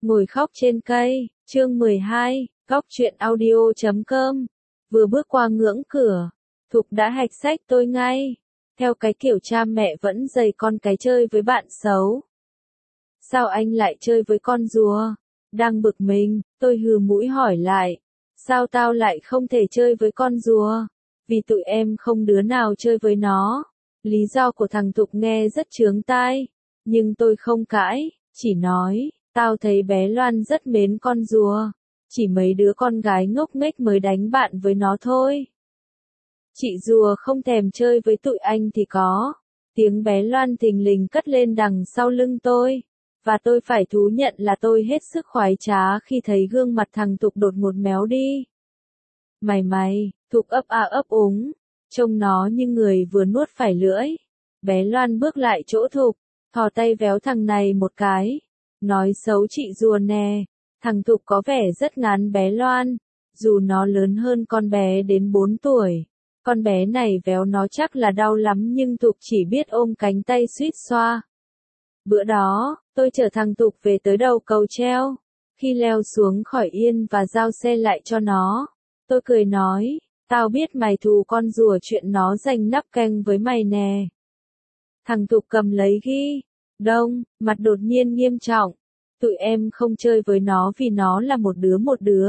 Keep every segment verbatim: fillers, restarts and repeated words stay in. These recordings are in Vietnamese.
Ngồi khóc trên cây, chương mười hai, góc truyện audio chấm com. Vừa bước qua ngưỡng cửa, Thục đã hạch sách tôi ngay. Theo cái kiểu cha mẹ vẫn dày con cái chơi với bạn xấu. Sao anh lại chơi với con rùa? Đang bực mình, tôi hừ mũi hỏi lại. Sao tao lại không thể chơi với con rùa? Vì tụi em không đứa nào chơi với nó. Lý do của thằng Thục nghe rất chướng tai. Nhưng tôi không cãi, chỉ nói, tao thấy bé Loan rất mến con rùa. Chỉ mấy đứa con gái ngốc nghếch mới đánh bạn với nó thôi. Chị rùa không thèm chơi với tụi anh thì có. Tiếng bé Loan thình lình cất lên đằng sau lưng tôi. Và tôi phải thú nhận là tôi hết sức khoái trá khi thấy gương mặt thằng Thục đột ngột méo đi. Mày mày, Thục ấp a ấp úng. Trông nó như người vừa nuốt phải lưỡi. Bé Loan bước lại chỗ Thục, thò tay véo thằng này một cái. Nói xấu chị rùa nè. Thằng Thục có vẻ rất ngán bé Loan. Dù nó lớn hơn con bé đến bốn tuổi. Con bé này véo nó chắc là đau lắm nhưng Thục chỉ biết ôm cánh tay suýt xoa. Bữa đó, tôi chở thằng Thục về tới đầu cầu treo. Khi leo xuống khỏi yên và giao xe lại cho nó, tôi cười nói, tao biết mày thù con rùa chuyện nó giành nắp canh với mày nè. Thằng Thục cầm lấy ghi đông, mặt đột nhiên nghiêm trọng. Tụi em không chơi với nó vì nó là một đứa một đứa.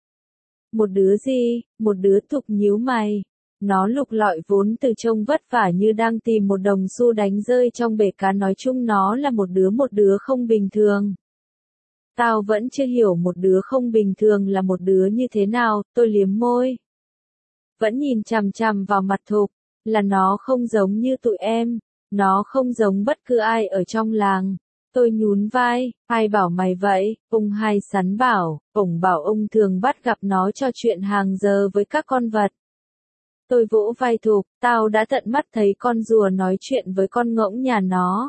Một đứa gì? Một đứa Thục nhíu mày. Nó lục lọi vốn từ trông vất vả như đang tìm một đồng xu đánh rơi trong bể cá, nói chung nó là một đứa một đứa không bình thường. Tao vẫn chưa hiểu một đứa không bình thường là một đứa như thế nào, tôi liếm môi. Vẫn nhìn chằm chằm vào mặt Thục, là nó không giống như tụi em, nó không giống bất cứ ai ở trong làng. Tôi nhún vai, ai bảo mày vậy, ông Hai Sắn bảo, ông bảo ông thường bắt gặp nó trò chuyện hàng giờ với các con vật. Tôi vỗ vai Thục, tao đã tận mắt thấy con rùa nói chuyện với con ngỗng nhà nó.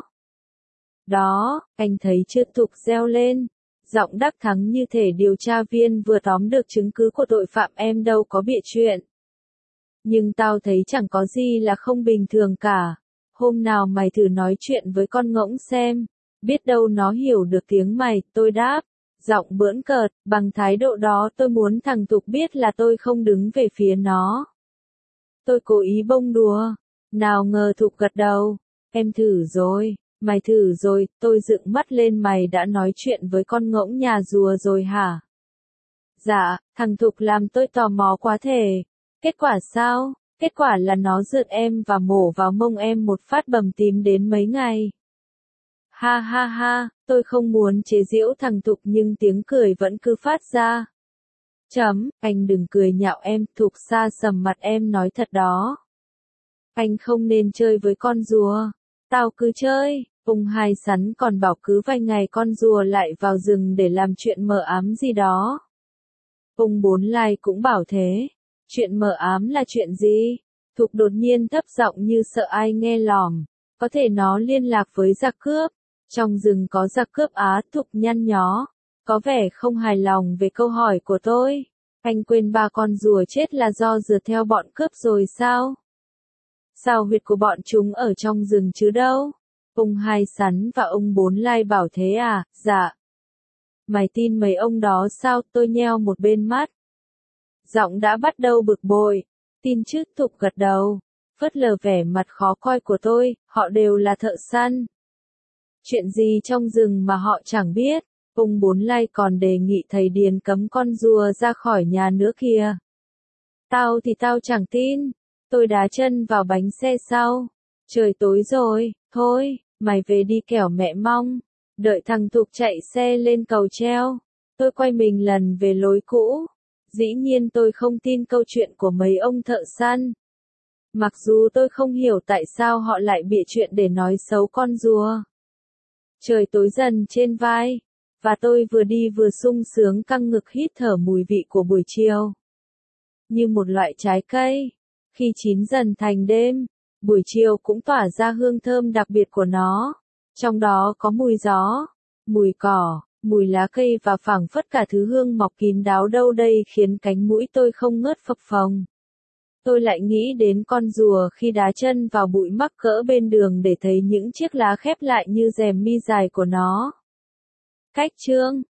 Đó, anh thấy chưa? Thục reo lên, giọng đắc thắng như thể điều tra viên vừa tóm được chứng cứ của tội phạm, em đâu có bịa chuyện. Nhưng tao thấy chẳng có gì là không bình thường cả. Hôm nào mày thử nói chuyện với con ngỗng xem, biết đâu nó hiểu được tiếng mày, tôi đáp. Giọng bỡn cợt, bằng thái độ đó tôi muốn thằng Thục biết là tôi không đứng về phía nó. Tôi cố ý bông đùa. Nào ngờ Thục gật đầu. Em thử rồi, mày thử rồi, tôi dựng mắt lên, mày đã nói chuyện với con ngỗng nhà rùa rồi hả? Dạ, thằng Thục làm tôi tò mò quá thể. Kết quả sao? Kết quả là nó rượt em và mổ vào mông em một phát bầm tím đến mấy ngày. Ha ha ha, tôi không muốn chế giễu thằng Thục nhưng tiếng cười vẫn cứ phát ra. Chấm, anh đừng cười nhạo em, Thục xa sầm mặt, em nói thật đó. Anh không nên chơi với con rùa. Tao cứ chơi, ông Hai Sắn còn bảo cứ vài ngày con rùa lại vào rừng để làm chuyện mờ ám gì đó. Ông Bốn Lai cũng bảo thế. Chuyện mờ ám là chuyện gì? Thục đột nhiên thấp giọng như sợ ai nghe lỏm. Có thể nó liên lạc với giặc cướp. Trong rừng có giặc cướp á? Thục nhăn nhó. Có vẻ không hài lòng về câu hỏi của tôi. Anh quên ba con rùa chết là do rượt theo bọn cướp rồi sao? Sao huyệt của bọn chúng ở trong rừng chứ đâu? Ông Hai Sắn và ông Bốn Lai bảo thế à? Dạ. Mày tin mấy ông đó sao? Tôi nheo một bên mắt. Giọng đã bắt đầu bực bội. Tin chứ? Thục gật đầu. Phớt lờ vẻ mặt khó coi của tôi, họ đều là thợ săn. Chuyện gì trong rừng mà họ chẳng biết. Ông Bốn Lai còn đề nghị thầy Điền cấm con rùa ra khỏi nhà nữa kìa. Tao thì tao chẳng tin. Tôi đá chân vào bánh xe sau. Trời tối rồi, thôi, mày về đi kẻo mẹ mong. Đợi thằng Thục chạy xe lên cầu treo. Tôi quay mình lần về lối cũ. Dĩ nhiên tôi không tin câu chuyện của mấy ông thợ săn. Mặc dù tôi không hiểu tại sao họ lại bịa chuyện để nói xấu con rùa. Trời tối dần trên vai. Và tôi vừa đi vừa sung sướng căng ngực hít thở mùi vị của buổi chiều. Như một loại trái cây. Khi chín dần thành đêm, buổi chiều cũng tỏa ra hương thơm đặc biệt của nó. Trong đó có mùi gió, mùi cỏ, mùi lá cây và phảng phất cả thứ hương mọc kín đáo đâu đây khiến cánh mũi tôi không ngớt phập phồng. Tôi lại nghĩ đến con rùa khi đá chân vào bụi mắc cỡ bên đường để thấy những chiếc lá khép lại như rèm mi dài của nó. Cách chương